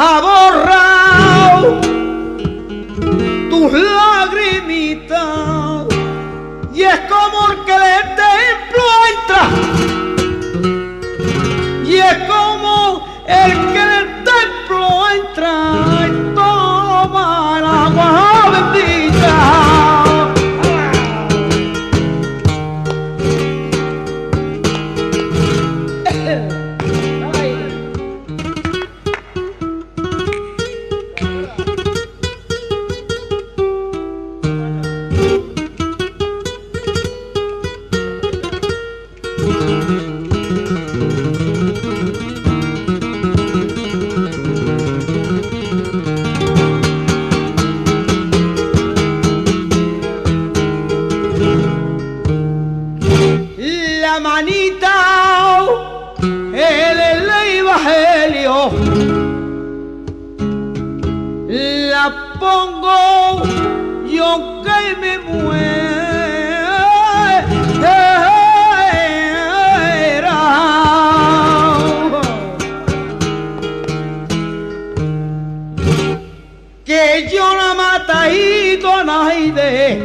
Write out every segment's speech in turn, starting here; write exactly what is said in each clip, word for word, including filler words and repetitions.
ha borrado tus lagrimitas y es como el que del templo entra y es como el que del templo entra y toma el agua bendita. La manita el evangelio la pongo yo que me muera que yo no mata ido a nadie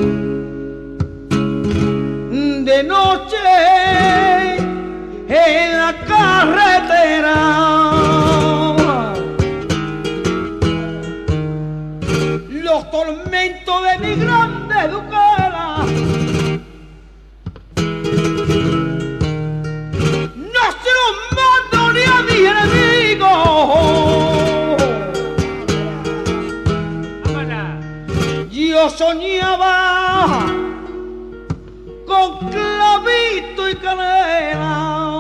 de noche en la carretera. Los tormentos de mi grande duquela no se los mando ni a mis enemigos. Yo soñaba con clavito y canela,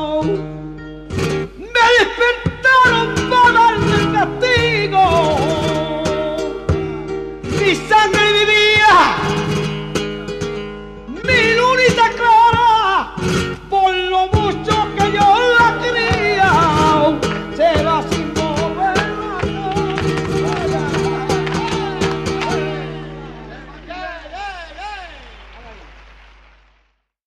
me despertaron para darme castigo, mi sangre y mi vida